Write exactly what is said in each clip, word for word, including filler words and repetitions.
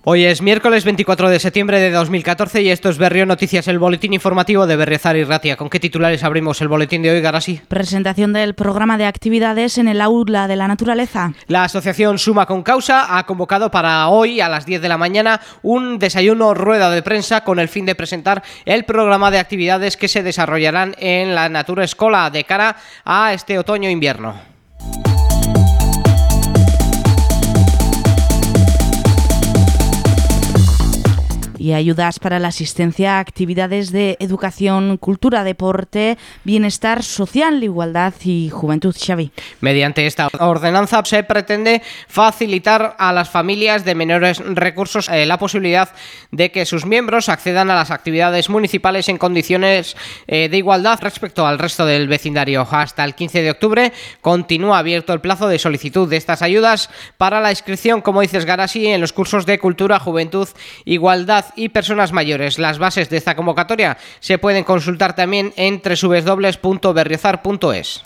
Hoy es miércoles veinticuatro de septiembre de dos mil catorce y esto es Berrio Noticias, el boletín informativo de Berriozar y Ratia. ¿Con qué titulares abrimos el boletín de hoy, Garasi? Presentación del programa de actividades en el Aula de la Naturaleza. La asociación Suma con Causa ha convocado para hoy a las diez de la mañana un desayuno rueda de prensa con el fin de presentar el programa de actividades que se desarrollarán en la Natura Escola de cara a este otoño-invierno. Y ayudas para la asistencia a actividades de educación, cultura, deporte, bienestar social, igualdad y juventud. Xavi. Mediante esta ordenanza se pretende facilitar a las familias de menores recursos eh, la posibilidad de que sus miembros accedan a las actividades municipales en condiciones eh, de igualdad respecto al resto del vecindario. Hasta el quince de octubre continúa abierto el plazo de solicitud de estas ayudas para la inscripción, como dices, Garasi, en los cursos de cultura, juventud, igualdad y personas mayores. Las bases de esta convocatoria se pueden consultar también en doble u doble u doble u punto berriozar punto es.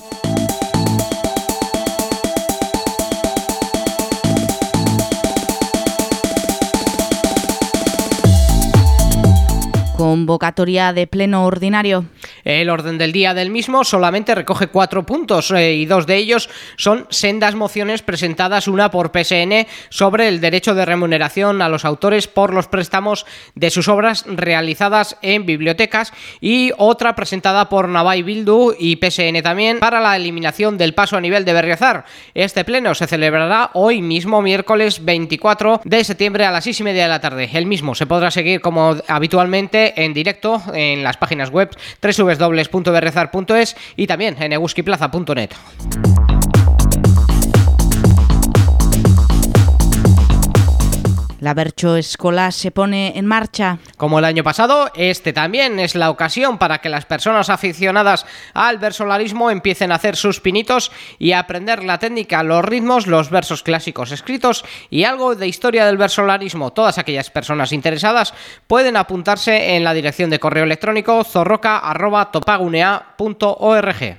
Convocatoria de pleno ordinario. El orden del día del mismo solamente recoge cuatro puntos eh, y dos de ellos son sendas mociones presentadas, una por P S N sobre el derecho de remuneración a los autores por los préstamos de sus obras realizadas en bibliotecas y otra presentada por Navai Bildu y P S N también para la eliminación del paso a nivel de Berriozar. Este pleno se celebrará hoy mismo, miércoles veinticuatro de septiembre a las seis y media de la tarde. El mismo se podrá seguir como habitualmente en directo en las páginas web doble u doble u doble u punto berriozar punto es y también en eguskiplaza punto net. La Bercho Escola se pone en marcha. Como el año pasado, este también es la ocasión para que las personas aficionadas al versolarismo empiecen a hacer sus pinitos y a aprender la técnica, los ritmos, los versos clásicos escritos y algo de historia del versolarismo. Todas aquellas personas interesadas pueden apuntarse en la dirección de correo electrónico zorroca arroba topagunea punto org.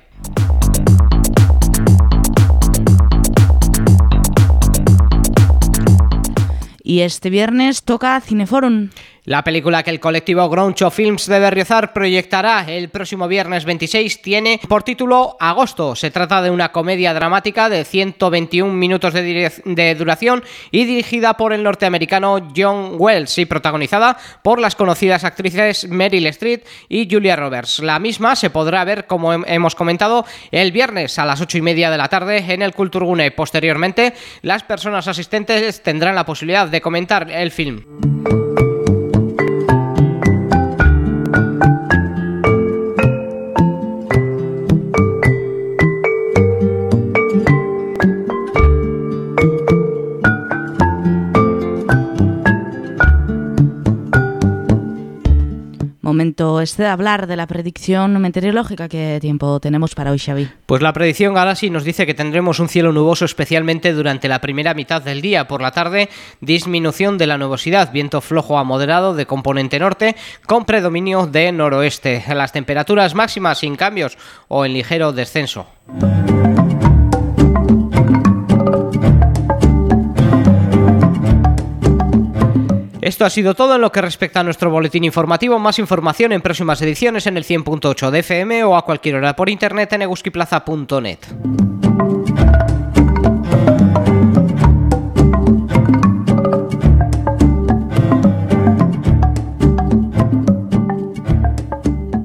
Y este viernes toca Cineforum. La película que el colectivo Groucho Films de Berriozar proyectará el próximo viernes veintiséis tiene por título Agosto. Se trata de una comedia dramática de ciento veintiún minutos de, direc- de duración y dirigida por el norteamericano John Wells y protagonizada por las conocidas actrices Meryl Streep y Julia Roberts. La misma se podrá ver, como hem- hemos comentado, el viernes a las ocho y media de la tarde en el Kulturgune. Posteriormente, las personas asistentes tendrán la posibilidad de comentar el film. Momento este de hablar de la predicción meteorológica. ¿Qué tiempo tenemos para hoy, Xavi? Pues la predicción Garasi nos dice que tendremos un cielo nuboso especialmente durante la primera mitad del día. Por la tarde, disminución de la nubosidad, viento flojo a moderado de componente norte con predominio de noroeste. Las temperaturas máximas sin cambios o en ligero descenso. Esto ha sido todo en lo que respecta a nuestro boletín informativo. Más información en próximas ediciones en el cien punto ocho de F M o a cualquier hora por internet en eguskiplaza punto net.